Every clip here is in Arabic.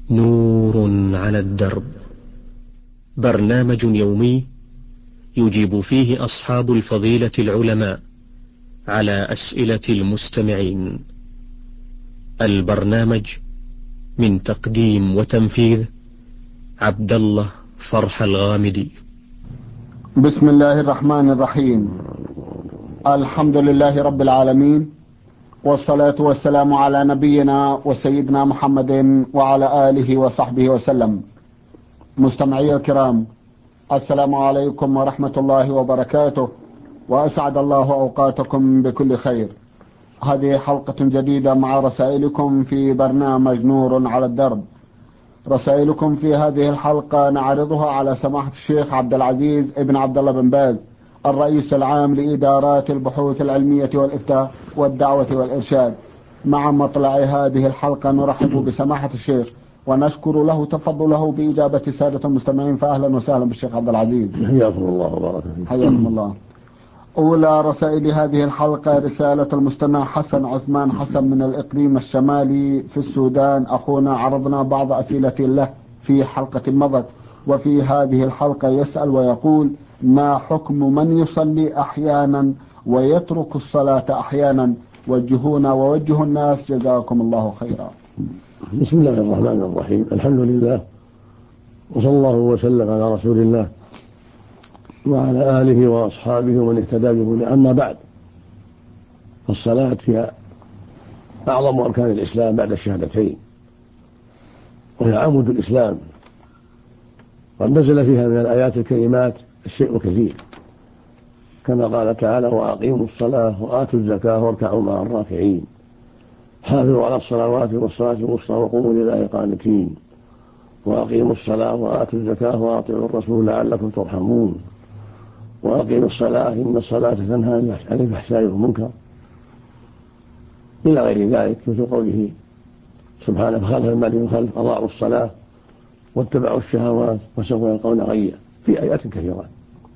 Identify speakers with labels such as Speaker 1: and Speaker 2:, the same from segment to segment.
Speaker 1: نور على الدرب، برنامج يومي يجيب فيه أصحاب الفضيلة العلماء على أسئلة المستمعين. البرنامج من تقديم وتنفيذ عبد الله فرح الغامدي.
Speaker 2: بسم الله الرحمن الرحيم. الحمد لله رب العالمين، والصلاة والسلام على نبينا وسيدنا محمد وعلى آله وصحبه وسلم. مستمعي الكرام، السلام عليكم ورحمة الله وبركاته، وأسعد الله أوقاتكم بكل خير. هذه حلقة جديدة مع رسائلكم في برنامج نور على الدرب. رسائلكم في هذه الحلقة نعرضها على سماحة الشيخ عبد العزيز ابن عبد الله بن باز، الرئيس العام لإدارات البحوث العلمية والإفتاء والدعوة والإرشاد. مع مطلع هذه الحلقة نرحب بسماحة الشيخ ونشكر له تفضله بإجابة سادة المستمعين، فأهلا وسهلا بالشيخ عبد العزيز.
Speaker 3: حياكم الله وبارك فيكم.
Speaker 2: حياكم الله. أولى رسائل هذه الحلقة رسالة المستمع حسن عثمان حسن من الإقليم الشمالي في السودان. أخونا عرضنا بعض أسئلة له في حلقة مضت، وفي هذه الحلقة يسأل ويقول: ما حكم من يصلي أحيانا ويترك الصلاة أحيانا؟ وجهونا ووجهوا الناس، جزاكم الله خيرا.
Speaker 3: بسم الله الرحمن الرحيم. الحمد لله، وصلى الله وسلم على رسول الله وعلى آله وأصحابه ومن اهتدى بهداه. أما بعد، فالصلاة هي أعظم أركان الإسلام بعد الشهادتين، وهي عمود الإسلام، قد نزل فيها من الآيات الكريمات الشيء كثير، كما قال تعالى: وأقيموا الصلاة وآتوا الزكاة واركعوا مع الراكعين، حافظوا على الصلوات والصلاة الوسطى وقوموا لله قانتين، وأقيموا الصلاة وآتوا الزكاة وأطيعوا الرسول لعلكم ترحمون، وأقيموا الصلاة إن الصلاة تنهى عن الفحشاء والمنكر، إلى غير ذلك، مثل قوله سبحانه: فخلف من بعدهم خلف أضاعوا الصلاة واتبعوا الشهوات وسوف يلقون غيا، في آيات كثيرة.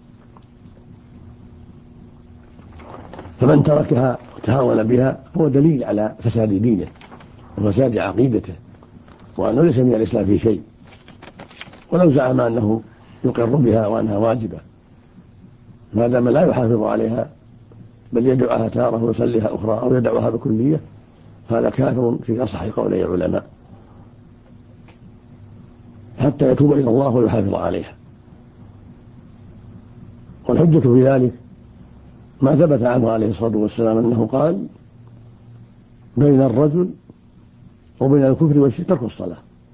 Speaker 3: فمن تركها وتهاون بها هو دليل على فساد دينه وفساد عقيدته، وأنه ليس من الإسلام في شيء، ولو زعم أنه يقر بها وأنها واجبة، ما دام لا يحافظ عليها بل يدعها تارة ويصليها أخرى أو يدعها بكلية، هذا كافر في أصح قولي العلماء، حتى يتوب إلى الله ويحافظ عليها. والحجة في ذلك ما ثبت عنه عليه الصلاة والسلام أنه قال: بين الرجل وبين الكفر والشرك ترك الصلاة.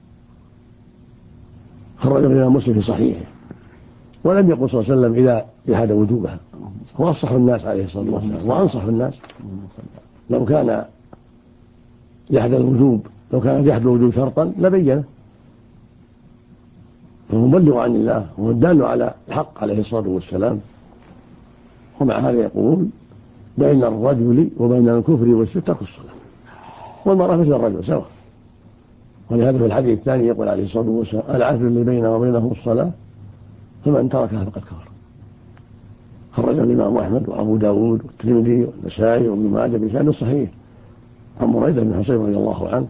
Speaker 3: خرج الإمام مسلم في صحيحه، ولم يقل صلى الله عليه وسلم إذا جحد وجوبها. هو أفصح الناس عليه الصلاة والسلام وأنصح الناس. لو كان جحد الوجوب، لو كان جحد الوجوب شرطا لبينه، فهو مبلغ عن الله والدال على الحق عليه الصلاة والسلام. ومع هذا يقول: بين الرجل وبين الكفر والشرك ترك الصلاة. والمرأة مثل الرجل سواء. ولهذا في الحديث الثاني يقول عليه الصلاة والسلام: العهد اللي بيننا وبينهم الصلاة، فمن تركها فقد كفر. خرج الإمام أحمد وأبو داود والترمذي والنسائي وابن ماجه بسند صحيح عن بريدة بن حصيب رضي الله عنه.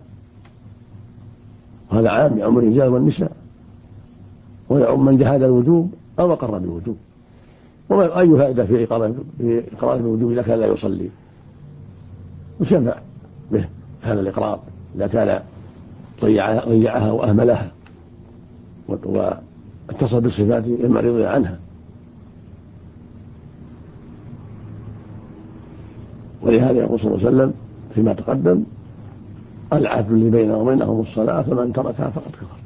Speaker 3: هذا عام يعم الرجال والنساء، ويعم من جحد الوجوب أو أقر بالوجوب. وما أي فائدة في إقرار بالوجوب إذا كان لا يصلي؟ يشفع به هذا الإقرار إذا كان ضيعها وأهملها واتصل بالصفات المعرضة عنها. ولهذا يقول صلى الله عليه وسلم فيما تقدم: العهد اللي بيننا وبينهم الصلاة، فمن تركها فقد كفر.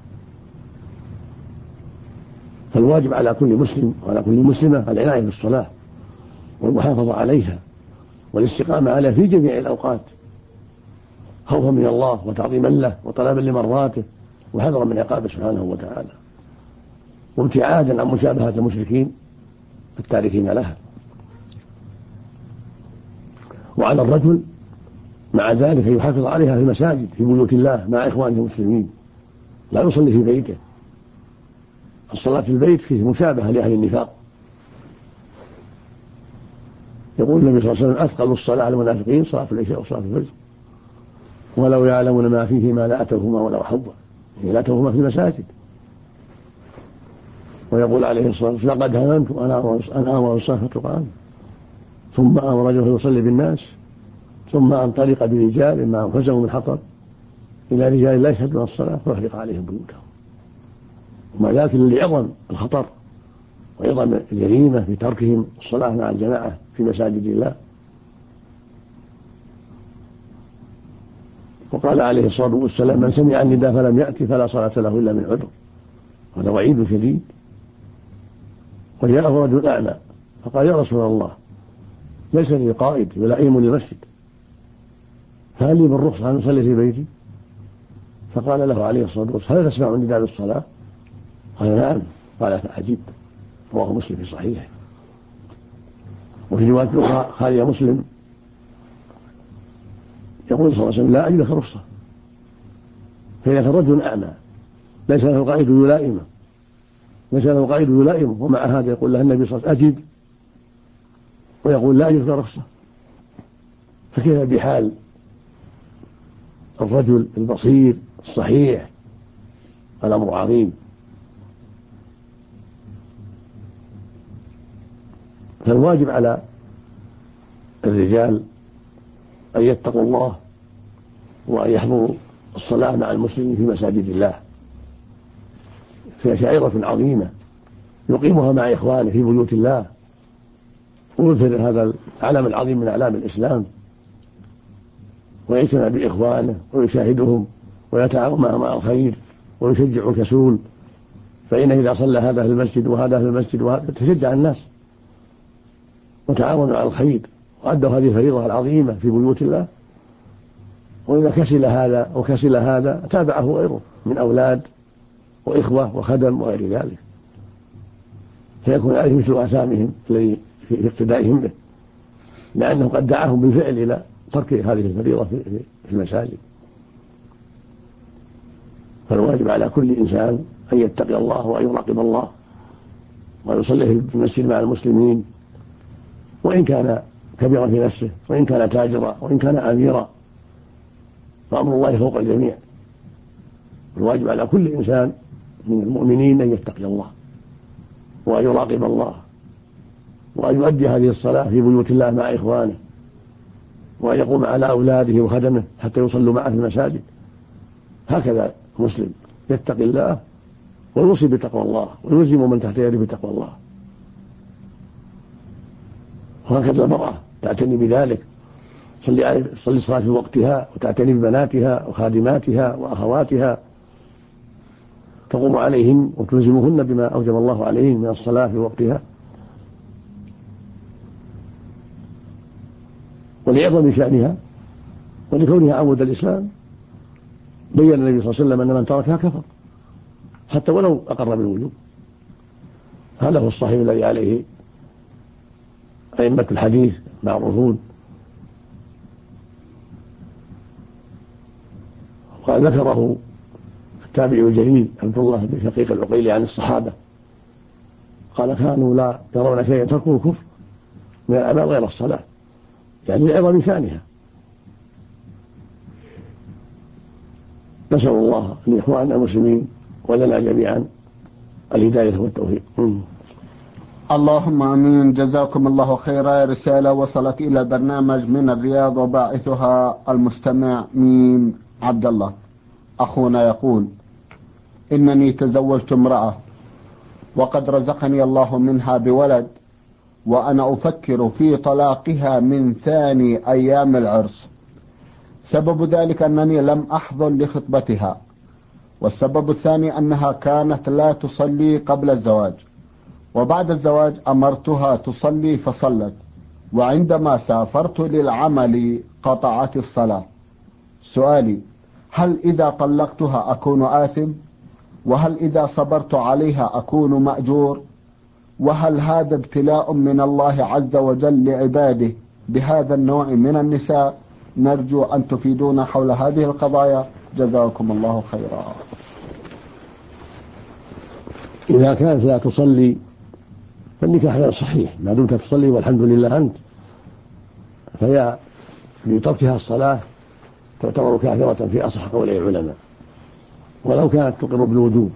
Speaker 3: فالواجب على كل مسلم وعلى كل مسلمة العناية بالصلاة والمحافظة عليها والاستقامة عليها في جميع الأوقات، خوفا من الله وتعظيما له وطلبا لمرضاته وحذرا من عقابه سبحانه وتعالى، وابتعادا عن مشابهة المشركين التاركين لها. وعلى الرجل مع ذلك يحافظ عليها في المساجد في بيوت الله مع إخوانه المسلمين، لا يصلي في بيته. الصلاة في البيت فيه مشابهة لأهل النفاق. يقول النبي صلى الله عليه وسلم: أثقل الصلاة على المنافقين صلاة العشاء وصلاة الفجر، ولو يعلمون ما فيهما لأتوهما ولو حبوا. لا تهما في المساجد. ويقول عليه الصلاة والسلام لقد هممت أنا وأصحابي القرآن ثم أمر رجل يصلي بالناس ثم أنطلق برجال ما أنفسهم من حطب إلى رجال لا يشهدون الصلاة فأحرق عليهم بيوتهم. وما ذلك لعظم الخطر وعظم الجريمة في تركهم الصلاة مع الجماعة في مساجد الله. وقال عليه الصلاة والسلام من سمع النداء فلم يأتي فلا صلاة له إلا من عذر. هذا وعيد شديد. وجاءه رجل أعمى فقال يا رسول الله ليس لي قائد يلائم المسجد فهل لي بالرخصة أن أصلي في بيتي؟ فقال له عليه الصلاة والسلام هل تسمع النداء بالصلاة؟ قال نعم. قال فأجب. رواه مسلم في صحيحه. وفي رواية أخرى خالي مسلم يقول صلى الله عليه وسلم لا أجد لك رخصة. فإذا كان رجل أعمى ليس له قائد يلائمه ومع هذا يقول له النبي صلى الله عليه وسلم أجب ويقول لا أجد لك رخصة، فكيف بحال الرجل البصير الصحيح؟ الأمر عظيم. فالواجب على الرجال أن يتقوا الله وأن يحضروا الصلاة مع المسلمين في مساجد الله، فيها شعيرة عظيمة يقيمها مع إخوانه في بيوت الله ويظهر هذا العلم العظيم من أعلام الإسلام، ويجتمع بإخوانه ويشاهدهم ويتعاون معهم على الخير ويشجع الكسول، فإنه إذا صلى هذا في المسجد وهذا في المسجد وهذا تشجع الناس وتعاونوا على الخير وأدوا هذه الفريضة العظيمة في بيوت الله. وإذا كسل هذا وكسل هذا تابعه غيره من أولاد وإخوة وخدم وغير ذلك، فيكون عليه مثل آثامهم الذي في اقتدائهم به، لأنه قد دعاهم بالفعل إلى ترك هذه الفريضة في المساجد. فالواجب على كل إنسان أن يتقي الله وأن يراقب الله ويصلي في المسجد مع المسلمين، وإن كان كبيرا في نفسه وإن كان تاجرا وإن كان أميرا، فأمر الله فوق الجميع. الواجب على كل إنسان من المؤمنين أن يتقي الله وأن يراقب الله وأن يؤدي هذه الصلاة في بيوت الله مع إخوانه، وأن يقوم على أولاده وخدمه حتى يصلوا معه في المساجد. هكذا مسلم يتقي الله ويوصي بتقوى الله ويلزم من تحت يده بتقوى الله. وهكذا المرأة تعتني بذلك، تصلي الصلاة في وقتها وتعتني ببناتها وخادماتها وأخواتها، تقوم عليهن وتلزمهن بما أوجب الله عليهن من الصلاة في وقتها. ولعظم شأنها ولكونها عمود الإسلام بين النبي صلى الله عليه وسلم أن من تركها كفر حتى ولو أقر بالوجوب. هذا هو الصحيح الذي عليه أئمة الحديث معروفون. وقد ذكره التابعي الجليل عبد الله بن شقيق العقيلي عن الصحابة قال كانوا لا يرون شيئا تركوه كفر من الأعمال غير الصلاة، يعني لعظم شأنها. نسأل الله لإخواننا المسلمين ولنا جميعا الهداية والتوفيق.
Speaker 2: اللهم امين. جزاكم الله خيرا. رسالة وصلت الى برنامج من الرياض وباعثها المستمع ميم عبد الله. اخونا يقول انني تزوجت امرأة وقد رزقني الله منها بولد، وانا افكر في طلاقها من ثاني ايام العرس. سبب ذلك انني لم احضر لخطبتها، والسبب الثاني انها كانت لا تصلي قبل الزواج، وبعد الزواج أمرتها تصلي فصلت، وعندما سافرت للعمل قطعت الصلاة. سؤالي: هل إذا طلقتها أكون آثم؟ وهل إذا صبرت عليها أكون مأجور؟ وهل هذا ابتلاء من الله عز وجل لعباده بهذا النوع من النساء؟ نرجو أن تفيدونا حول هذه القضايا، جزاكم الله خيرا.
Speaker 3: إذا كانت لا تصلي فالنكاح غير صحيح ما دمت تصلي والحمد لله أنت، فهي بتركها الصلاة تعتبر كافرة في أصح قولي العلماء. ولو كانت تقر بالوجوب.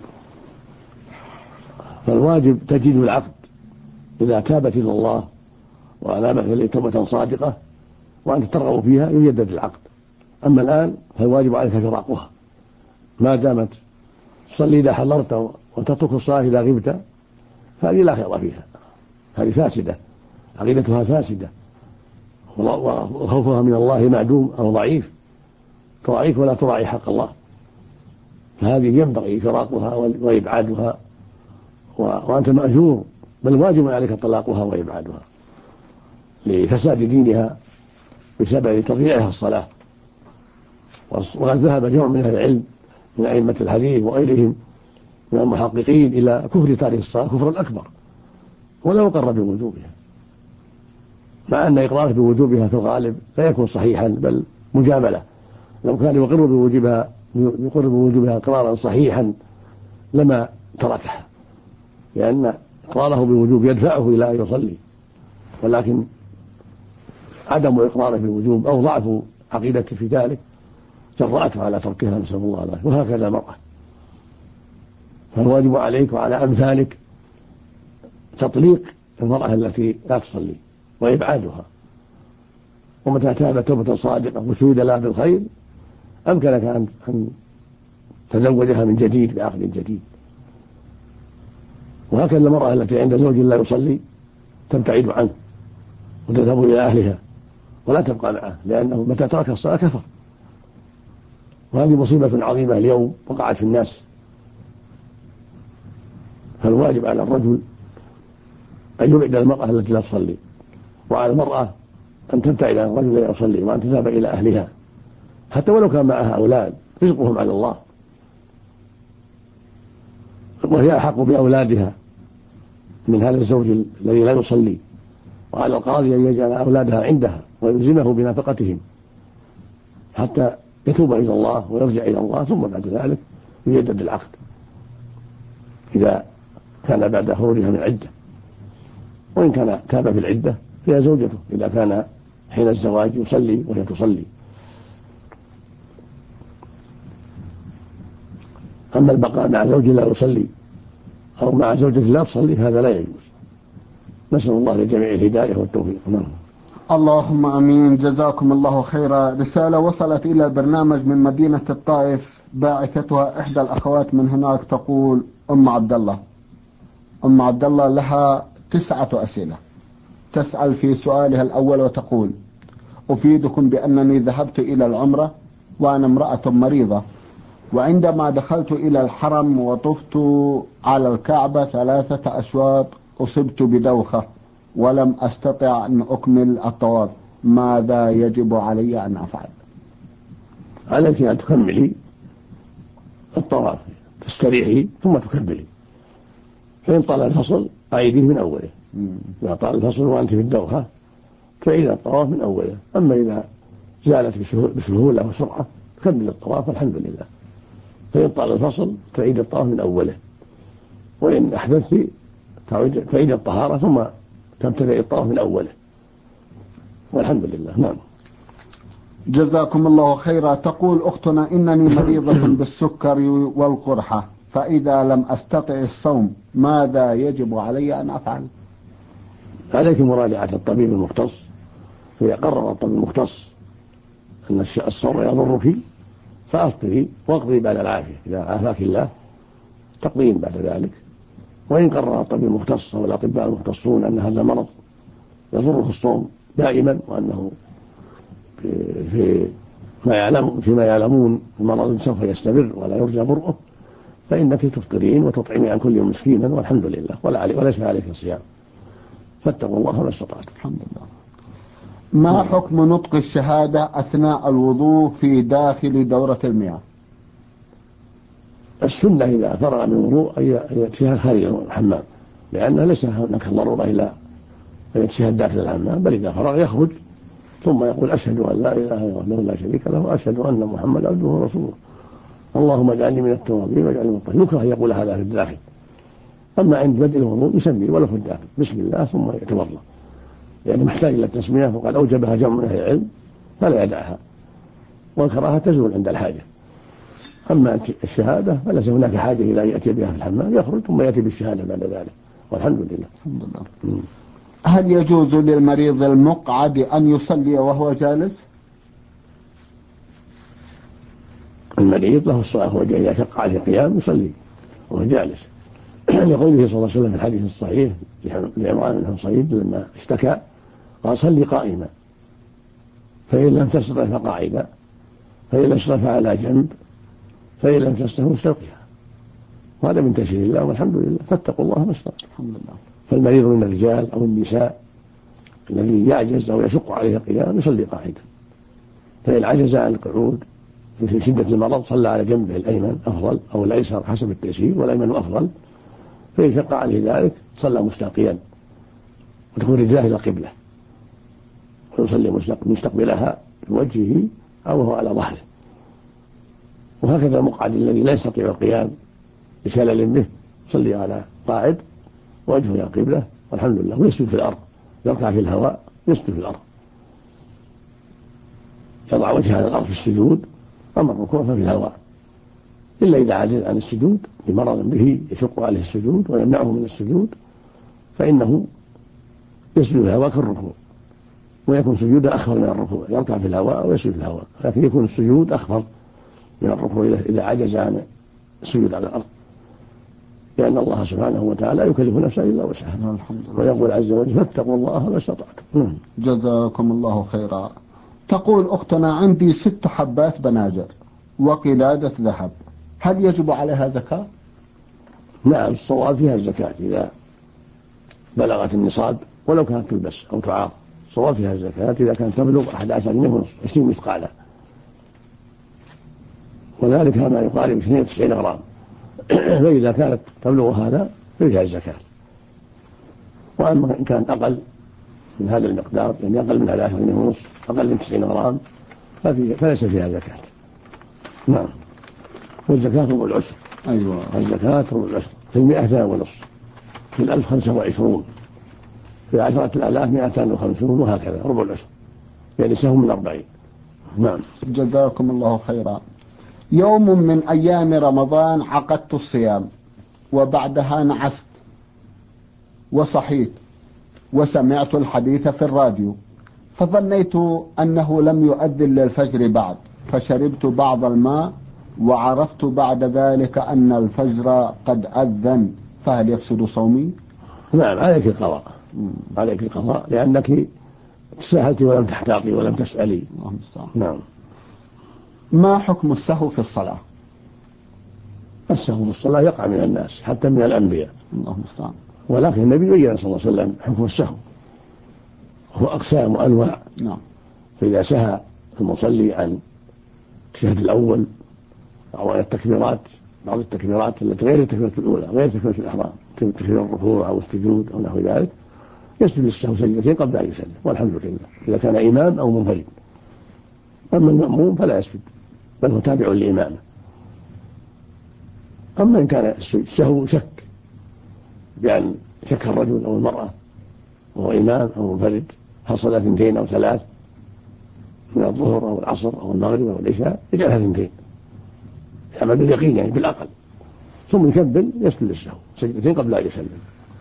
Speaker 3: فالواجب تجديد العقد إذا تابت إلى الله وأنابت إليه توبة صادقة وأنت ترغب فيها يجدد العقد. أما الآن فالواجب عليك فراقها ما دامت تصلي إذا حضرت وتترك الصلاة إذا غبت، فهذه لا خير فيها، هذه فاسدة، عقيدتها فاسدة وخوفها من الله معدوم أو ضعيف، تراعيك ولا تراعي حق الله، فهذه ينبغي فراقها وإبعادها وأنت مأجور، بل واجب عليك طلاقها وإبعادها لفساد دينها بسبب تضييعها الصلاة. وقد ذهب جمع من أهل العلم من أئمة الحديث وغيرهم من المحققين إلى كفر تارك الصلاة كفرا أكبر ولو أقر بوجوبها، مع أن إقراره بوجوبها في الغالب لا يكون صحيحا بل مجاملة. لو كان يقر بوجوبها إقرارا صحيحا لما تركها، لأن إقراره بوجوب يدفعه إلى أن يصلي، ولكن عدم إقراره بالوجوب أو ضعف عقيدته في ذلك جرأته على تركها، نسأل الله العافية. وهكذا المرأة، فالواجب عليك وعلى أمثالك تطليق المرأة التي لا تصلي وإبعادها، ومتى تابت توبة صادقة وشهد لها بالخير أمكنك أن تزوجها من جديد بعقد جديد. وهكذا المرأة التي عند زوج لا يصلي تبتعد عنه وتذهب إلى أهلها ولا تبقى معه، لأنه متى ترك الصلاة كفر. وهذه مصيبة عظيمة اليوم وقعت في الناس. فالواجب على الرجل أن يبعد المرأة التي لا تصلي، وعلى المرأة أن تبتعد عن الرجل لا يصلي وأن تذهب إلى أهلها، حتى ولو كان معها أولاد رزقهم على الله، وهي أحق بأولادها من هذا الزوج الذي لا يصلي. وعلى القاضي أن يجعل أولادها عندها ويلزمه بنفقتهم حتى يتوب إلى الله ويرجع إلى الله، ثم بعد ذلك يجدد العقد إذا كان بعد خروجها من عدة. وإن كان تاب في العدة فهي زوجته إذا كان حين الزواج يصلي وهي تصلي. أما البقاء مع زوج لا يصلي أو مع زوجة لا تصلي هذا لا يجوز. نسأل الله لجميع الهداية والتوفيق.
Speaker 2: اللهم امين. جزاكم الله خيرا. رسالة وصلت الى البرنامج من مدينة الطائف، باعثتها احدى الاخوات من هناك، تقول: ام عبد الله لها 9 أسئلة. تسأل في سؤالها الاول وتقول: افيدكم بانني ذهبت الى العمرة وانا امرأة مريضة، وعندما دخلت الى الحرم وطفت على الكعبة 3 أشواط اصبت بدوخة ولم أستطع أن أكمل الطواف، ماذا يجب علي أن أفعل؟
Speaker 3: عليك أن تكملي الطواف، تستريحي ثم تكملي. فإن طال الفصل أعيديه من أوله. إذا طال الفصل وأنت في الدوخة تعيد الطواف من أوله. أما إذا زالت بسهولة وسرعة تكمل الطواف الحمد لله. فإن طال الفصل تعيد الطواف من أوله، وإن أحدثت تعيد الطهارة ثم تبتدئ الطواف من أوله، والحمد لله. نعم.
Speaker 2: جزاكم الله خيرا. تقول أختنا: إنني مريضة بالسكر والقرحة، فإذا لم أستطع الصوم ماذا يجب علي أن أفعل؟
Speaker 3: عليك مراجعة الطبيب المختص، فإذا قرر الطبيب المختص أن الصوم يضرك فأفطري واقضي بعد العافية، إذا عافاك الله تقضين بعد ذلك. وإن قرر الطبيب المختص أو الأطباء المختصون أن هذا مرض يضره الصوم دائما، وأنه فيما يعلمون المرض سوف يستمر ولا يرجى برؤه، فإنك تفطرين وتطعمين عن كل يوم مسكينا والحمد لله، وليس عليك صيام. فاتقوا الله ما استطعتم.
Speaker 2: الحمد لله. ما حكم نطق الشهادة أثناء الوضوء في داخل دورة المياه؟
Speaker 3: السنة إذا فرغ من الوضوء أن يتشهد خارج الحمام، لأن ليس هناك ضرورة إلى أن يتشهد داخل الحمام، بل إذا فرغ يخرج ثم يقول: أشهد أن لا إله إلا الله لا شريك له وأشهد أن محمدا عبده ورسوله اللهم اجعلني من التوابين واجعلني من الطاهرين. يكره يقول هذا في الداخل. أما عند بدء الوضوء يسمي ولو في الداخل بسم الله ثم يتوضأ، لأنه محتاج إلى التسمية، وقد أوجبها جمع من أهل العلم فلا يدعها، والكراهة تزول عند الحاجة. أما الشهادة فليس هناك حاجة إلى أن يأتي بها في الحمام، يخرج ثم يأتي بالشهادة بعد ذلك، والحمد لله.
Speaker 2: الحمد لله. هل يجوز للمريض المقعد أن يصلي وهو جالس؟
Speaker 3: المريض له الصلاة، هو إذا شق عليه القيام يصلي وهو جالس لقوله صلى الله عليه وسلم في الحديث الصحيح لعمران بن حصين لما اشتكى قال: صلي قائما، فإن لم تستطع فقاعدا، فإن لم تستطع فعلى جنب، فإن لم تستطع مستلقيا. وهذا من تشريع الله، والحمد لله، فاتقوا الله ما استطعتم.
Speaker 2: الحمد لله.
Speaker 3: فالمريض من الرجال أو النساء الذي يعجز أو يشق عليه القيام يصلي قاعدا، فإن عجز عن القعود في شدة المرض صلى على جنبه الأيمن أفضل أو الأيسر حسب التيسير، والأيمن أفضل. فإن شق عليه ذلك صلى مستلقيا وتكون رجلاه إلى القبلة، ويصلي مستقبلها بوجهه أو هو على ظهره. وهكذا المقعد الذي لا يستطيع القيام بشلل به يصلي على قاعد وجهه إلى القبلة، والحمد لله، ويسجد في الأرض، يركع في الهواء يسجد في الأرض، يضع وجهه على الأرض في السجود، أما الركوع ففي الهواء، إلا إذا عجز عن السجود بمرض به يشق عليه السجود ويمنعه من السجود، فإنه يسجد في الهواء كالركوع، ويكون سجوده أخفض من الركوع، يركع في الهواء ويسجد في الهواء، لكن يكون السجود أخفض من الركوع إذا عجز عن السجود على الأرض، لأن الله سبحانه وتعالى يكلف نفسا إلا وسعها، ويقول عز وجل: فاتقوا الله ما استطعتم.
Speaker 2: جزاكم الله خيرا. تقول أختنا: عندي 6 حبات بناجر وقلادة ذهب، هل يجب عليها زكاة؟
Speaker 3: نعم، الصواب فيها الزكاة إذا بلغت النصاب، ولو كانت تلبس أو تعار، الصواب فيها الزكاة إذا كانت تبلغ 11 جنيه ونصف 20 مثقالا، وذلك ما يقارب 92 غرام. فإذا كانت تبلغ هذا فيها الزكاة. وأما إن كانت أقل من هذا المقدار، يعني أقل من 11 جنيه ونصف، أقل من 90 غرام، فليس فيها زكاة. نعم. والزكاة ربع العشر.
Speaker 2: أيوة.
Speaker 3: الزكاة ربع العشر، في 200 ونصف، في 1000 25، في 10,000 250، وهكذا ربع العشر، يعني سهم من 40. نعم.
Speaker 2: جزاكم الله خيرا. يوم من أيام رمضان عقدت الصيام، وبعدها نعست وصحيت وسمعت الحديث في الراديو، فظنيت أنه لم يؤذن للفجر بعد، فشربت بعض الماء، وعرفت بعد ذلك أن الفجر قد أذن، فهل يفسد صومي؟
Speaker 3: نعم، عليك القضاء، عليك القضاء، لأنك تساهلت ولم تحتاطي ولم تسألي. نعم.
Speaker 2: ما حكم السهو في الصلاة؟
Speaker 3: السهو في الصلاة يقع من الناس حتى من الأنبياء،
Speaker 2: الله المستعان.
Speaker 3: ولكن النبي بين صلى الله عليه وسلم حكم السهو، هو أقسام وأنواع.
Speaker 2: نعم.
Speaker 3: فإذا سهى المصلي عن التشهد الأول أو عن التكبيرات، بعض التكبيرات التي غير التكبيرة الأولى، غير تكبيرة الإحرام، تكبير الركوع أو السجود أو نحو ذلك، يسجد للسهو سجدتين قبل أن يسلم، والحمد لله، إذا كان إمام أو منفرد. أما المأموم فلا يسجد، بل هو تابع لإمامه. أما إن كان السهو شك، بأن شك الرجل أو المرأة وهو إمام أو منفرد، هل صلى 2 أو 3 من الظهر أو العصر أو المغرب أو العشاء، يجعلها 2، يعمل باليقين يعني بالعقل، ثم يكبل يسجد للسهو سجدتين قبل أن يسلم.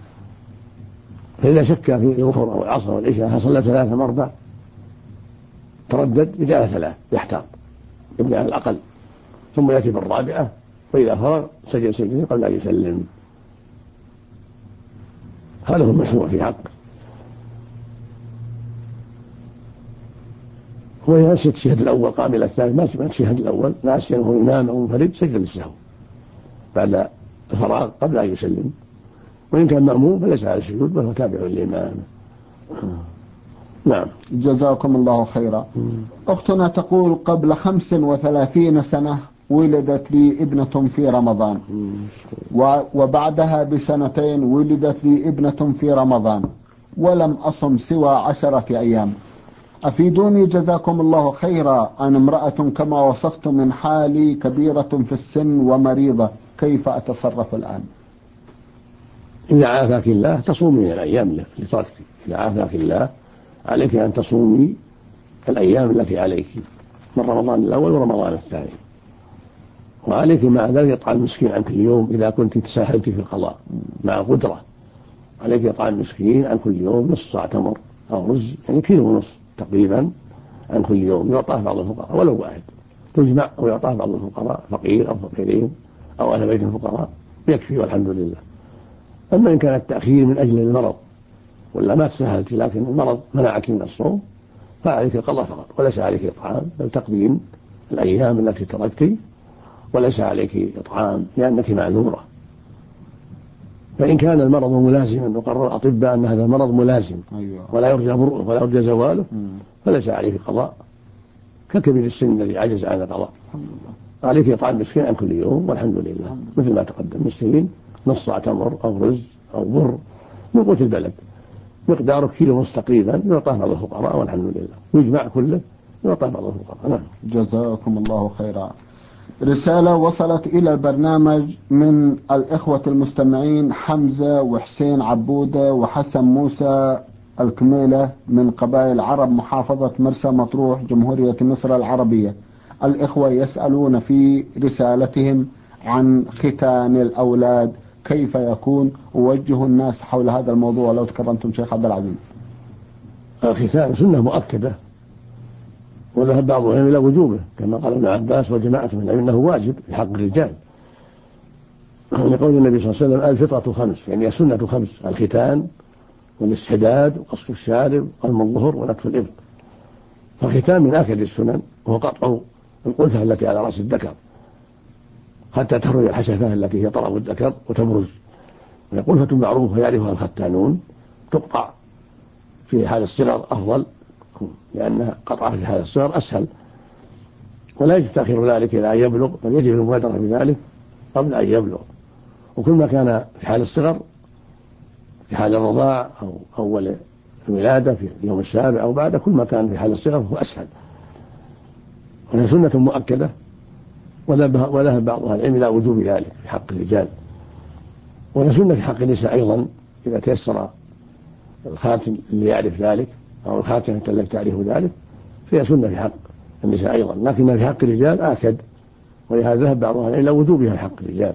Speaker 3: فإذا شك في الظهر أو العصر أو العشاء هل صلى 3 أم 4، تردد، يجعلها 3، يحتاط، يبني على الأقل، ثم يأتي بالرابعة، وإذا فرغ سجد سجدتين قبل أن يسلم. هذا هو المشروع في حق. وإذا نسي التشهد الأول قام إلى الثاني، ما التشهد الأول، ناسيا وهو إمام أو منفرد، سجد للسهو بعد الفراغ قبل أن يسلم. وإن كان مأموم فليس على السجود، بل هو تابع للإمام. نعم.
Speaker 2: جزاكم الله خيرا. أختنا تقول: قبل 35 سنة ولدت لي ابنة في رمضان، وبعدها ب2 ولدت لي ابنة في رمضان، ولم أصم سوى 10 أيام، أفيدوني جزاكم الله خيرا. أنا امرأة كما وصفت من حالي، كبيرة في السن ومريضة، كيف أتصرف الآن؟
Speaker 3: إذا عافاك الله تصومي من الأيام لتركتك. إذا عافاك الله عليك أن تصومي الأيام التي عليك من رمضان الأول ورمضان الثاني، وعليك مع ذلك إطعام مسكين عن كل يوم إذا كنت تساهلت في القضاء مع القدرة. عليك إطعام مسكين عن كل يوم نصف صاع تمر أو رز، يعني كيلو ونصف تقريبا عن كل يوم، يعطاه بعض الفقراء ولو واحد، تجمع ويعطاه بعض الفقراء، فقير أو فقيرين أو أهل بيت الفقراء، يكفي والحمد لله. أما إن كان التأخير من أجل المرض ولا ما تساهلت لكن المرض منعك من الصوم فعليك القضاء فقط، وليس عليك إطعام، بل تقديم الأيام التي تركت، وليس عليك إطعام لأنك معذورة. فإن كان المرض ملازما وقرر الأطباء أن هذا المرض ملازم ولا يرجى برؤه ولا يرجى زواله فليس عليك قضاء، ككبير السن الذي عجز عن القضاء. عليك إطعام مسكين عن كل يوم والحمد لله، مثل ما تقدم، مسكين نصف صاع تمر أو رز أو بر من قوت البلد مقداره كيلو ونصف تقريبا، يعطاه بعض الفقراء والحمد لله، يجمع كله يعطاه بعض الفقراء. نعم.
Speaker 2: جزاكم الله خيرا. رسالة وصلت إلى البرنامج من الإخوة المستمعين حمزة وحسين عبودة وحسن موسى الكميلة من قبائل عرب محافظة مرسى مطروح جمهورية مصر العربية. الإخوة يسألون في رسالتهم عن ختان الأولاد كيف يكون، ووجهوا الناس حول هذا الموضوع لو تكرمتم شيخ عبد العزيز.
Speaker 3: الختان سنة مؤكدة وذهب بعضهم إلى وجوبه كما قال ابن عباس وجماعة من العلم أنه واجب في حق الرجال، لقول النبي صلى الله عليه وسلم الفطرة خمس، يعني السنة خمس: الختان والاستحداد وقصف الشارب وقلم الظهر ونتف الإبط. فالختان من آكد السنن وهو قطع القلفة التي على رأس الذكر حتى تخرج الحشفة التي هي طرف الذكر وتبرز، قلفة معروفة يعرفها الختانون، تقطع في حال الصغر أفضل لأن قطعها في حال الصغر أسهل، ولا يجب تأخير ذلك إلى أن يبلغ، بل يجب المبادرة بذلك قبل أن يبلغ. وكل ما كان في حال الصغر في حال الرضاع أو أول الولادة في اليوم السابع أو بعد، كل ما كان في حال الصغر هو أسهل، وهي سنة مؤكدة وذهب بعض أهل العلم إلى وجوب ذلك في حق الرجال. ولا سنة في حق النساء أيضا إذا تيسر الخاتم اللي يعرف ذلك أو الخاتمة التي تعرف ذلك، فهي سنة في حق النساء أيضا، لكن في حق الرجال آكد، ولهذا ذهب بعض أهل العلم إلى وجوبها في حق الرجال.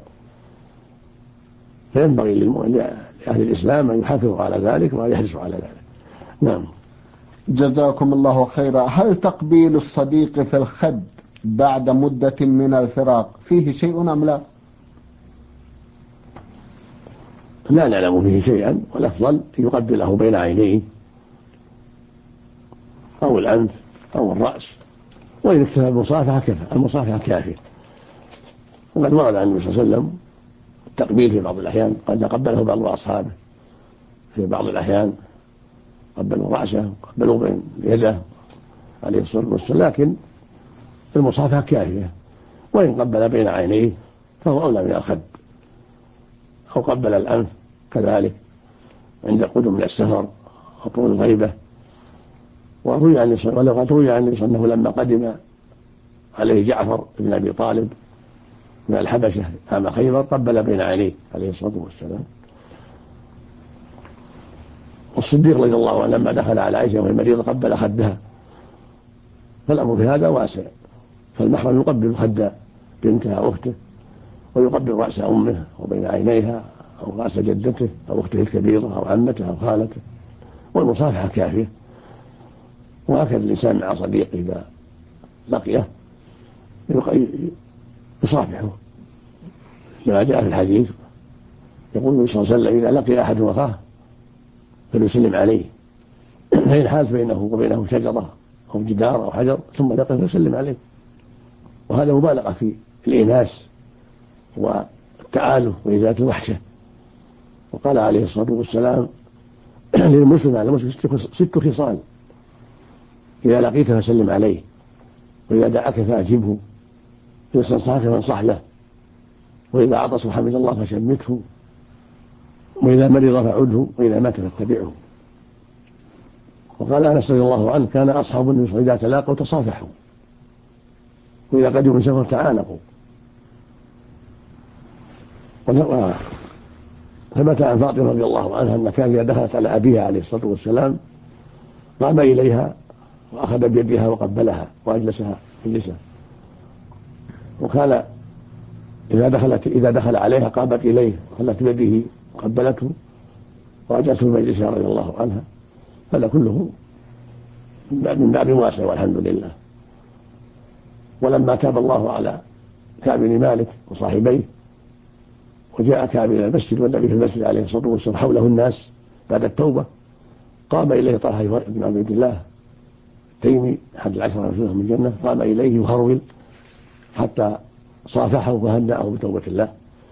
Speaker 3: فينبغي لأهل الإسلام أن يحافظوا على ذلك وأن يحرصوا على ذلك. نعم.
Speaker 2: جزاكم الله خيرا. هل تقبيل الصديق في الخد بعد مدة من الفراق فيه شيء أم لا؟
Speaker 3: لا نعلم فيه شيئا، والأفضل أن يقبله بين عينيه أو الأنف أو الرأس، وإن اكتفى بالمصافحة كفى، المصافحة كافية. وقد ورد عن النبي صلى الله عليه وسلم التقبيل في بعض الأحيان، قد قبله بعض أصحابه في بعض الأحيان، قبلوا رأسه قبلوا بين يده عليه الصلاة والسلام، لكن المصافحة كافية. وإن قبل بين عينيه فهو أولى من الخد، أو قبل الأنف كذلك عند قدوم من السفر أو طول الغيبة. وروي عن النبي أنه لما قدم عليه جعفر بن أبي طالب من الحبشة عام خيبر قبل بين عينيه عليه الصلاة والسلام. والصديق رضي الله عنه لما دخل على عائشة وهي مريضة قبل خدها، فالأمر في هذا واسع، فالمحرم يقبل خد بنته أو أخته، ويقبل رأس أمه وبين عينيها أو رأس جدته أو أخته الكبيرة أو عمته أو خالته، والمصافحة كافية. وهكذا الإنسان مع صديقه إذا لقيه يصافحه، كما جاء في الحديث يقول النبي صلى الله عليه وسلم: إذا لقي أحد أخاه فليسلم عليه، فإن حالت بينه وبينه شجرة أو جدار أو حجر ثم لقيه فيسلم عليه. وهذا مبالغة في الإيناس والتآلف وإزالة الوحشة. وقال عليه الصلاة والسلام للمسلم على المسلم 6 خصال: إذا لقيت فسلم عليه، وإذا دعاك فأجبه، وإذا استنصحك فانصح له، وإذا عطس وحمد الله فشمته، وإذا مرض فعده، وإذا مات فاتبعه. وقال أنس رضي الله عنه: كان أصحاب النبي صلى الله عليه وسلم إذا تلاقوا تصافحوا، وإذا قدموا من سفر تعانقوا. ثبت عن فاطمة رضي الله عنها أن كان إذا دخلت على أبيها عليه الصلاة والسلام قام إليها وأخذ بيدها وقبلها وأجلسها مجلسه. وكان إذا دخل عليها قامت إليه خلت بيده قبلته ورجعت في المجلس رضي الله عنها، هذا كله من باب واسع والحمد لله. ولما تاب الله على كعب بن مالك وصاحبيه وجاء كعب إلى المسجد والنبي في المسجد عليه الصلاة والسلام حوله الناس بعد التوبة، قام إليه طلحة بن عبد الله التيمي أحد العشرة من الجنة، قام إليه وهرول حتى صافحه وهنأه بتوبة الله.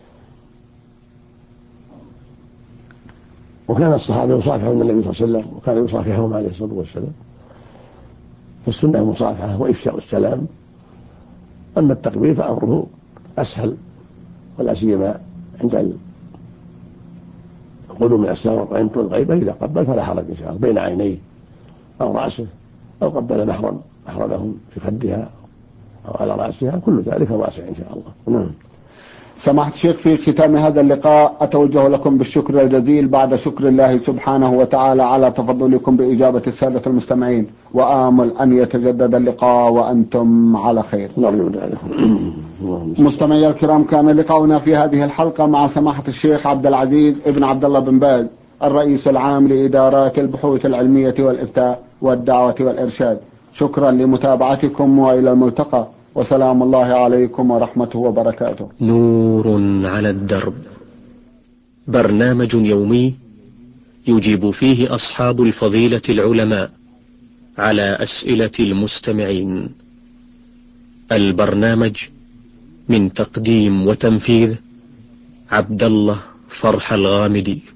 Speaker 3: وكان الصحابة يصافحون النبي صلى الله عليه وسلم وكان يصافحهم عليه الصلاة والسلام، فالسنة المصافحة وإفشاء السلام. أما التقبيل فأمره أسهل، ولا سيما عند القدوم من السفر وعند الغيبة، إذا قبل فلا حرج إن شاء الله بين عينيه أو رأسه أو قبل محرمهم في خدها أو على رأسها، كل ذلك واسع إن شاء الله. نعم.
Speaker 2: سماحة الشيخ، في ختام هذا اللقاء أتوجه لكم بالشكر الجزيل بعد شكر الله سبحانه وتعالى على تفضلكم بإجابة السادة المستمعين، وآمل أن يتجدد اللقاء وأنتم على خير. مستمعي الكرام، كان لقاؤنا في هذه الحلقة مع سماحة الشيخ عبد العزيز ابن عبد الله بن باز، الرئيس العام لإدارات البحوث العلمية والإفتاء والدعوة والإرشاد. شكرا لمتابعتكم وإلى الملتقى، وسلام الله عليكم ورحمته وبركاته.
Speaker 1: نور على الدرب، برنامج يومي يجيب فيه أصحاب الفضيلة العلماء على أسئلة المستمعين. البرنامج من تقديم وتنفيذ عبد الله فرح الغامدي.